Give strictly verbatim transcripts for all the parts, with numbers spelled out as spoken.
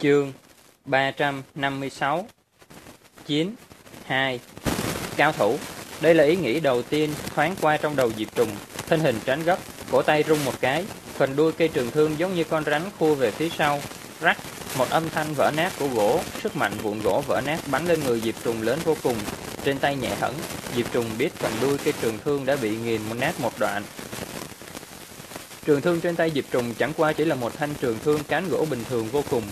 Chương ba trăm năm mươi sáu. Chiến hai. Cao thủ. Đây là ý nghĩ đầu tiên thoáng qua trong đầu Diệp Trùng. Thân hình tránh gấp, cổ tay rung một cái, phần đuôi cây trường thương giống như con rắn khua về phía sau. Rắc, một âm thanh vỡ nát của gỗ, sức mạnh vụn gỗ vỡ nát bắn lên người Diệp Trùng lớn vô cùng. Trên tay nhẹ hẳn, Diệp Trùng biết phần đuôi cây trường thương đã bị nghiền nát một đoạn. Trường thương trên tay Diệp Trùng chẳng qua chỉ là một thanh trường thương cán gỗ bình thường vô cùng.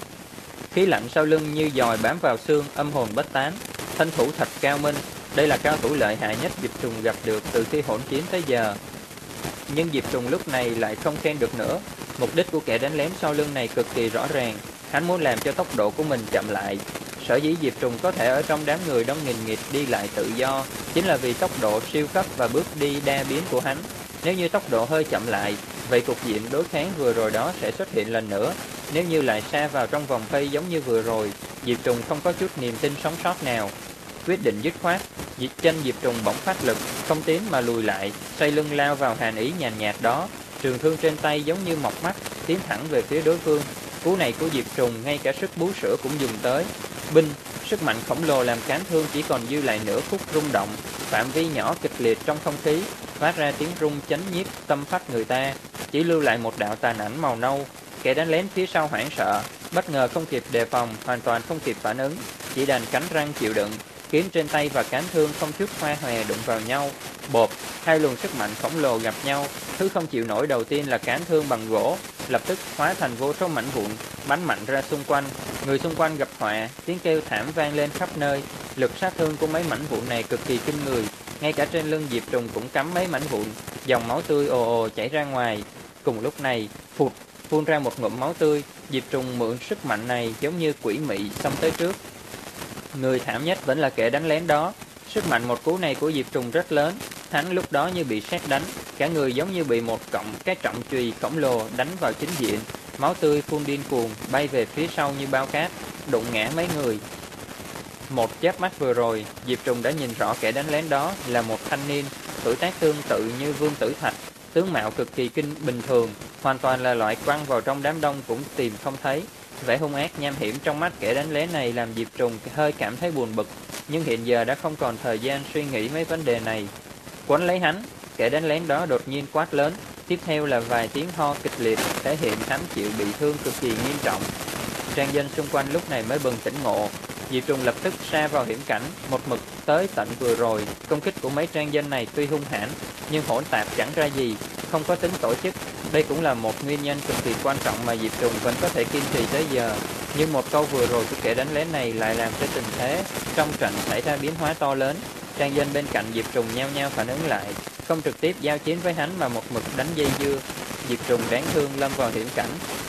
Khí lạnh sau lưng như dòi bám vào xương, âm hồn bất tán. Thân thủ thật cao minh, đây là cao thủ lợi hại nhất Diệp Trùng gặp được từ khi hỗn chiến tới giờ. Nhưng Diệp Trùng lúc này lại không khen được nữa. Mục đích của kẻ đánh lén sau lưng này cực kỳ rõ ràng, hắn muốn làm cho tốc độ của mình chậm lại. Sở dĩ Diệp Trùng có thể ở trong đám người đông nghìn nghịt đi lại tự do, chính là vì tốc độ siêu cấp và bước đi đa biến của hắn. Nếu như tốc độ hơi chậm lại, vậy cục diện đối kháng vừa rồi đó sẽ xuất hiện lần nữa. Nếu như lại sa vào trong vòng vây giống như vừa rồi, Diệp Trùng không có chút niềm tin sống sót nào. Quyết định dứt khoát, Diệp chân Diệp Trùng bỗng phát lực, không tiến mà lùi lại, xoay lưng lao vào hàn ý nhàn nhạt đó. Trường thương trên tay giống như mọc mắt, tiến thẳng về phía đối phương. Cú này của Diệp Trùng ngay cả sức bú sữa cũng dùng tới. Binh, sức mạnh khổng lồ làm cán thương chỉ còn dư lại nửa phút rung động, phạm vi nhỏ kịch liệt trong không khí, phát ra tiếng rung chấn nhiếp tâm phách người ta, chỉ lưu lại một đạo tàn ảnh màu nâu. Kẻ đánh lén phía sau hoảng sợ, bất ngờ không kịp đề phòng, hoàn toàn không kịp phản ứng, chỉ đành cắn răng chịu đựng. Kiếm trên tay và cán thương không chút hoa hòe đụng vào nhau, bột, hai luồng sức mạnh khổng lồ gặp nhau. Thứ không chịu nổi đầu tiên là cán thương bằng gỗ, lập tức hóa thành vô số mảnh vụn, bắn mạnh ra xung quanh. Người xung quanh gặp họa, tiếng kêu thảm vang lên khắp nơi. Lực sát thương của mấy mảnh vụn này cực kỳ kinh người, ngay cả trên lưng Diệp Trùng cũng cắm mấy mảnh vụn, dòng máu tươi ồ ồ chảy ra ngoài. Cùng lúc này, phụt, phun ra một ngụm máu tươi. Diệp Trùng mượn sức mạnh này giống như quỷ mị xông tới trước. Người thảm nhất vẫn là kẻ đánh lén đó. Sức mạnh một cú này của Diệp Trùng rất lớn, hắn lúc đó như bị sét đánh, cả người giống như bị một cọng cái trọng chùy khổng lồ đánh vào chính diện. Máu tươi phun điên cuồng bay về phía sau như bao cát, đụng ngã mấy người. Một chớp mắt vừa rồi, Diệp Trùng đã nhìn rõ kẻ đánh lén đó là một thanh niên, tuổi tác tương tự như Vương Tử Thạch, tướng mạo cực kỳ kinh bình thường, hoàn toàn là loại quăng vào trong đám đông cũng tìm không thấy. Vẻ hung ác nham hiểm trong mắt kẻ đánh lén này làm Diệp Trùng hơi cảm thấy buồn bực, nhưng hiện giờ đã không còn thời gian suy nghĩ mấy vấn đề này. Quấn lấy hắn, kẻ đánh lén đó đột nhiên quát lớn, tiếp theo là vài tiếng ho kịch liệt, thể hiện hắn chịu bị thương cực kỳ nghiêm trọng. Trang dân xung quanh lúc này mới bừng tỉnh ngộ. Diệp Trùng lập tức sa vào hiểm cảnh, một mực tới tận vừa rồi. Công kích của mấy trang dân này tuy hung hãn, nhưng hỗn tạp chẳng ra gì, không có tính tổ chức. Đây cũng là một nguyên nhân cực kỳ quan trọng mà Diệp Trùng vẫn có thể kiên trì tới giờ. Nhưng một câu vừa rồi của kẻ đánh lén này lại làm cho tình thế trong trận xảy ra biến hóa to lớn. Trang dân bên cạnh Diệp Trùng nhao nhao phản ứng lại, không trực tiếp giao chiến với hắn mà một mực đánh dây dưa. Diệp Trùng đáng thương lâm vào hiểm cảnh.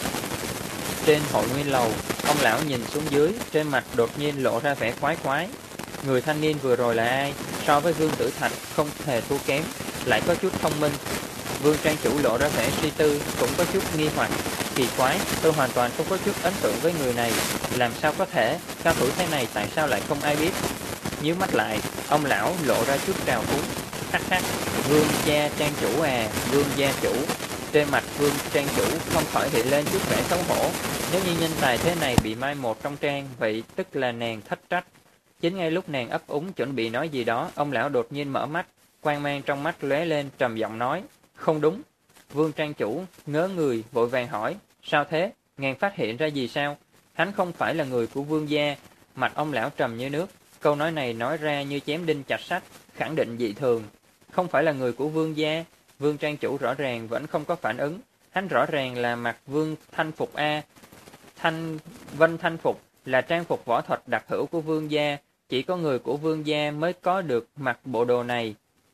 Trên hội nguyên lầu, ông lão nhìn xuống dưới, trên mặt đột nhiên lộ ra vẻ khoái khoái. Người thanh niên vừa rồi là ai? So với Vương Tử Thạch không hề thua kém, lại có chút thông minh. Vương trang chủ lộ ra vẻ suy tư, cũng có chút nghi hoặc. Kỳ quái, tôi hoàn toàn không có chút ấn tượng với người này. Làm sao có thể, cao thủ thế này tại sao lại không ai biết? Nhíu mắt lại, ông lão lộ ra chút trào phúng. Hắc hắc, Vương gia trang chủ à, Vương gia chủ. Trên mặt Vương trang chủ không khỏi hiện lên chút vẻ xấu hổ. Nếu như nhân tài thế này bị mai một trong trang, vậy tức là nàng thất trách. Chính ngay lúc nàng ấp úng chuẩn bị nói gì đó, ông lão đột nhiên mở mắt, quang mang trong mắt lóe lên, trầm giọng nói, không đúng. Vương trang chủ ngớ người, vội vàng hỏi, sao thế, ngàn phát hiện ra gì sao? Hắn không phải là người của Vương gia. Mặt ông lão trầm như nước, câu nói này nói ra như chém đinh chặt sắt, khẳng định dị thường. Không phải là người của Vương gia. Vương trang chủ rõ ràng vẫn không có phản ứng, hắn rõ ràng là mặc Vương thanh phục a. Thanh Vân thanh phục là trang phục võ thuật đặc hữu của Vương gia, chỉ có người của Vương gia mới có được mặc bộ đồ này.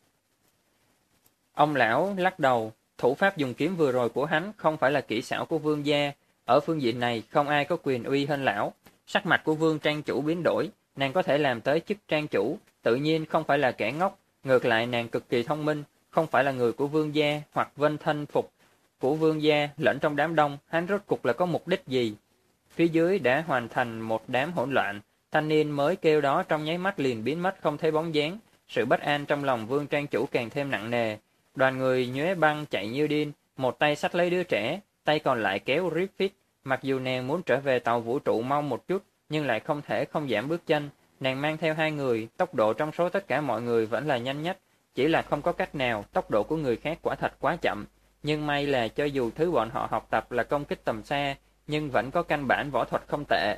Ông lão lắc đầu, thủ pháp dùng kiếm vừa rồi của hắn không phải là kỹ xảo của Vương gia, ở phương diện này không ai có quyền uy hơn lão. Sắc mặt của Vương trang chủ biến đổi, nàng có thể làm tới chức trang chủ, tự nhiên không phải là kẻ ngốc, ngược lại nàng cực kỳ thông minh, không phải là người của Vương gia hoặc Vân thanh phục của Vương gia, lẫn trong đám đông, hắn rốt cục là có mục đích gì? Phía dưới đã hoàn thành một đám hỗn loạn, thanh niên mới kêu đó trong nháy mắt liền biến mất không thấy bóng dáng, sự bất an trong lòng Vương trang chủ càng thêm nặng nề. Đoàn người nhuế băng chạy như điên, một tay xách lấy đứa trẻ, tay còn lại kéo Griffith, Mặc dù nàng muốn trở về tàu vũ trụ mau một chút, nhưng lại không thể không giảm bước chân. Nàng mang theo hai người, tốc độ trong số tất cả mọi người vẫn là nhanh nhất, chỉ là không có cách nào, tốc độ của người khác quả thật quá chậm. Nhưng may là cho dù thứ bọn họ học tập là công kích tầm xa, nhưng vẫn có căn bản võ thuật không tệ.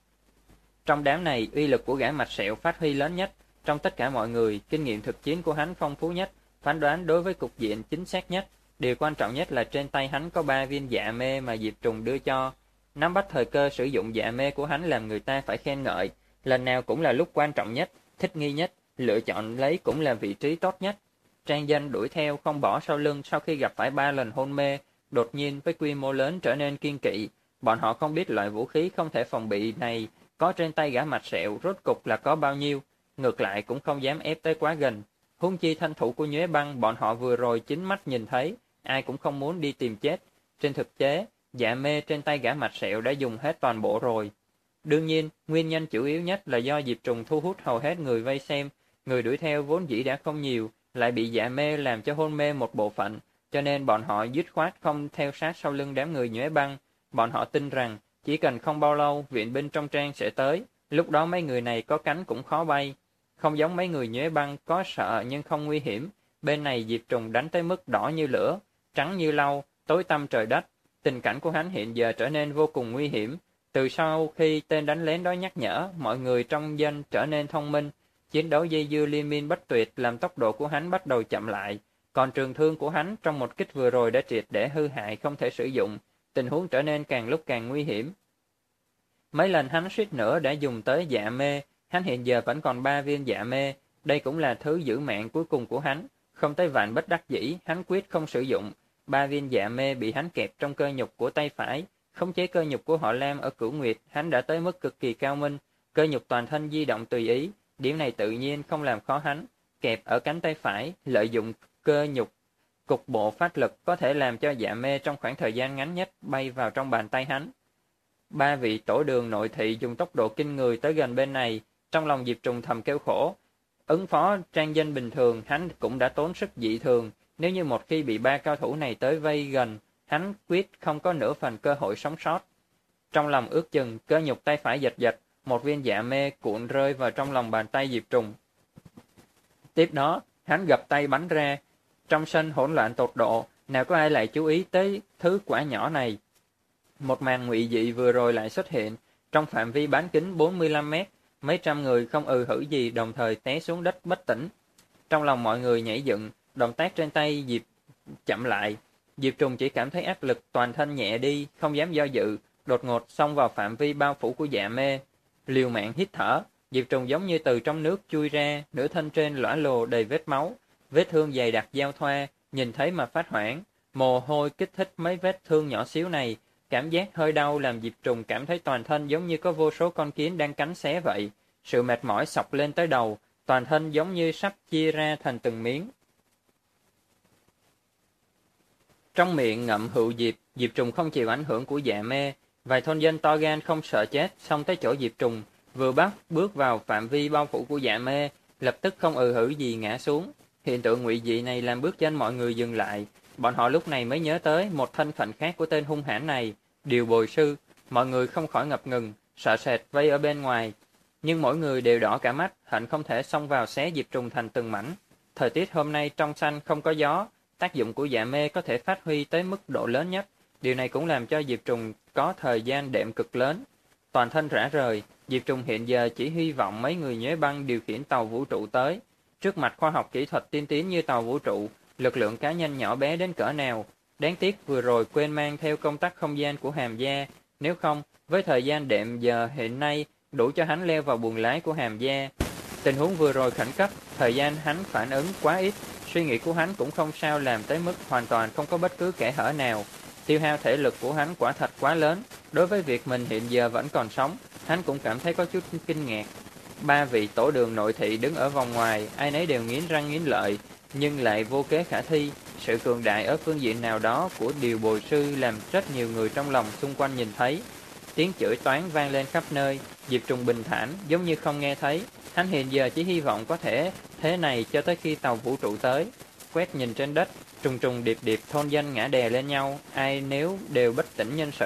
Trong đám này, uy lực của gã mặt sẹo phát huy lớn nhất. Trong tất cả mọi người, kinh nghiệm thực chiến của hắn phong phú nhất, phán đoán đối với cục diện chính xác nhất. Điều quan trọng nhất là trên tay hắn có ba viên dạ mê mà Diệp Trùng đưa cho. Nắm bắt thời cơ sử dụng dạ mê của hắn làm người ta phải khen ngợi. Lần nào cũng là lúc quan trọng nhất, thích nghi nhất, lựa chọn lấy cũng là vị trí tốt nhất. Trang Dân đuổi theo không bỏ sau lưng sau khi gặp phải ba lần hôn mê, đột nhiên với quy mô lớn trở nên kiên kỵ. Bọn họ không biết loại vũ khí không thể phòng bị này có trên tay gã mặt sẹo rốt cục là có bao nhiêu, ngược lại cũng không dám ép tới quá gần. Huống chi thanh thủ của Nhuế Băng bọn họ vừa rồi chính mắt nhìn thấy, ai cũng không muốn đi tìm chết. Trên thực tế, dạ mê trên tay gã mặt sẹo đã dùng hết toàn bộ rồi. Đương nhiên, nguyên nhân chủ yếu nhất là do Diệp Trùng thu hút hầu hết người vây xem, người đuổi theo vốn dĩ đã không nhiều, lại bị dạ mê làm cho hôn mê một bộ phận, cho nên bọn họ dứt khoát không theo sát sau lưng đám người Nhuế Băng. Bọn họ tin rằng, chỉ cần không bao lâu, viện binh trong trang sẽ tới, lúc đó mấy người này có cánh cũng khó bay. Không giống mấy người Nhuế Băng có sợ nhưng không nguy hiểm, bên này Diệp Trùng đánh tới mức đỏ như lửa, trắng như lau, tối tăm trời đất. Tình cảnh của hắn hiện giờ trở nên vô cùng nguy hiểm. Từ sau khi tên đánh lén đó nhắc nhở, mọi người trong dân trở nên thông minh. Chiến đấu dây dưa liên miên bất tuyệt làm tốc độ của hắn bắt đầu chậm lại. Còn trường thương của hắn trong một kích vừa rồi đã triệt để hư hại không thể sử dụng. Tình huống trở nên càng lúc càng nguy hiểm. Mấy lần hắn suýt nữa đã dùng tới dạ mê, hắn hiện giờ vẫn còn ba viên dạ mê. Đây cũng là thứ giữ mạng cuối cùng của hắn. Không tới vạn bất đắc dĩ, hắn quyết không sử dụng. Ba viên dạ mê bị hắn kẹp trong cơ nhục của tay phải. Khống chế cơ nhục của họ Lam ở Cửu Nguyệt, hắn đã tới mức cực kỳ cao minh. Cơ nhục toàn thân di động tùy ý, điểm này tự nhiên không làm khó hắn. Kẹp ở cánh tay phải, lợi dụng cơ nhục, cục bộ phát lực có thể làm cho dạ mê trong khoảng thời gian ngắn nhất bay vào trong bàn tay hắn. Ba vị tổ đường nội thị dùng tốc độ kinh người tới gần bên này, trong lòng Diệp Trùng thầm kêu khổ. Ứng phó Trang Dân bình thường, hắn cũng đã tốn sức dị thường. Nếu như một khi bị ba cao thủ này tới vây gần, hắn quyết không có nửa phần cơ hội sống sót. Trong lòng ước chừng, cơ nhục tay phải giật giật, một viên dạ mê cuộn rơi vào trong lòng bàn tay Diệp Trùng. Tiếp đó, hắn gập tay bắn ra. Trong sân hỗn loạn tột độ, nào có ai lại chú ý tới thứ quả nhỏ này. Một màn ngụy dị vừa rồi lại xuất hiện, trong phạm vi bán kính bốn mươi lăm mét, mấy trăm người không ừ hử gì đồng thời té xuống đất bất tỉnh. Trong lòng mọi người nhảy dựng, động tác trên tay Diệp chậm lại. Diệp Trùng chỉ cảm thấy áp lực toàn thân nhẹ đi, không dám do dự, đột ngột xông vào phạm vi bao phủ của dạ mê. Liều mạng hít thở, Diệp Trùng giống như từ trong nước chui ra, nửa thân trên lõa lồ đầy vết máu, vết thương dày đặc giao thoa, nhìn thấy mà phát hoảng. Mồ hôi kích thích mấy vết thương nhỏ xíu này, cảm giác hơi đau làm Diệp Trùng cảm thấy toàn thân giống như có vô số con kiến đang cắn xé vậy. Sự mệt mỏi xộc lên tới đầu, toàn thân giống như sắp chia ra thành từng miếng. Trong miệng ngậm hữu diệp, Diệp Trùng không chịu ảnh hưởng của dạ mê. Vài thôn dân to gan không sợ chết, xông tới chỗ Diệp Trùng, vừa bắt bước vào phạm vi bao phủ của dạ mê, lập tức không ừ hử gì ngã xuống. Hiện tượng ngụy dị này làm bước chân mọi người dừng lại. Bọn họ lúc này mới nhớ tới một thân phận khác của tên hung hãn này, Điều Bồi Sư. Mọi người không khỏi ngập ngừng, sợ sệt vây ở bên ngoài. Nhưng mỗi người đều đỏ cả mắt, hận không thể xông vào xé Diệp Trùng thành từng mảnh. Thời tiết hôm nay trong xanh không có gió, tác dụng của dạ mê có thể phát huy tới mức độ lớn nhất. Điều này cũng làm cho Diệp Trùng có thời gian đệm cực lớn. Toàn thân rã rời, Diệp Trùng hiện giờ chỉ hy vọng mấy người Nhuế Băng điều khiển tàu vũ trụ tới. Trước mặt khoa học kỹ thuật tiên tiến như tàu vũ trụ, lực lượng cá nhân nhỏ bé đến cỡ nào. Đáng tiếc vừa rồi quên mang theo công tắc không gian của Hàm Gia. Nếu không, với thời gian đệm giờ hiện nay, đủ cho hắn leo vào buồng lái của Hàm Gia. Tình huống vừa rồi khẩn cấp, thời gian hắn phản ứng quá ít. Suy nghĩ của hắn cũng không sao làm tới mức hoàn toàn không có bất cứ kẽ hở nào. Tiêu hao thể lực của hắn quả thật quá lớn. Đối với việc mình hiện giờ vẫn còn sống, hắn cũng cảm thấy có chút kinh ngạc. Ba vị tổ đường nội thị đứng ở vòng ngoài, ai nấy đều nghiến răng nghiến lợi, nhưng lại vô kế khả thi. Sự cường đại ở phương diện nào đó của Điều Bồi Sư làm rất nhiều người trong lòng xung quanh nhìn thấy. Tiếng chửi toán vang lên khắp nơi, Diệp Trùng bình thản, giống như không nghe thấy. Hắn hiện giờ chỉ hy vọng có thể thế này cho tới khi tàu vũ trụ tới. Quét nhìn trên đất, trùng trùng điệp điệp thôn dân ngã đè lên nhau, ai nếu đều bất tỉnh nhân sự.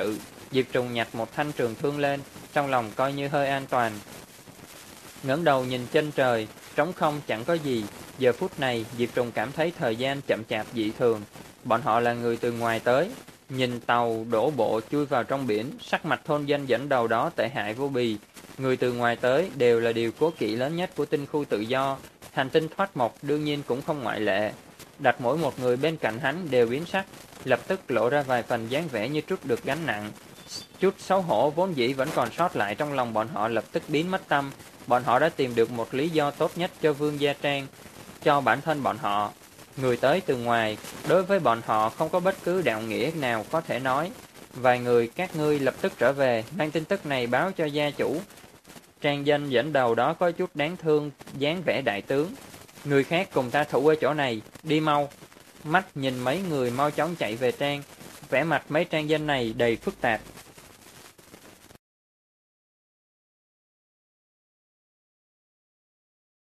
Diệp Trùng nhặt một thanh trường thương lên, trong lòng coi như hơi an toàn. Ngẩng đầu nhìn chân trời, trống không chẳng có gì. Giờ phút này, Diệp Trùng cảm thấy thời gian chậm chạp dị thường. Bọn họ là người từ ngoài tới. Nhìn tàu đổ bộ chui vào trong biển, sắc mặt thôn dân dẫn đầu đó tệ hại vô bì. Người từ ngoài tới đều là điều cố kỵ lớn nhất của tinh khu tự do. Hành tinh thoát mộc đương nhiên cũng không ngoại lệ. Đặt mỗi một người bên cạnh hắn đều biến sắc, lập tức lộ ra vài phần dáng vẻ như trút được gánh nặng. Chút xấu hổ vốn dĩ vẫn còn sót lại trong lòng bọn họ lập tức biến mất tâm. Bọn họ đã tìm được một lý do tốt nhất cho Vương Gia Trang, cho bản thân bọn họ. Người tới từ ngoài, đối với bọn họ không có bất cứ đạo nghĩa nào có thể nói. Vài người các ngươi lập tức trở về, mang tin tức này báo cho gia chủ. Trang danh dẫn đầu đó có chút đáng thương, dáng vẻ đại tướng. Người khác cùng ta thủ ở chỗ này, đi mau. Mắt nhìn mấy người mau chóng chạy về Trang. Vẻ mặt mấy trang danh này đầy phức tạp.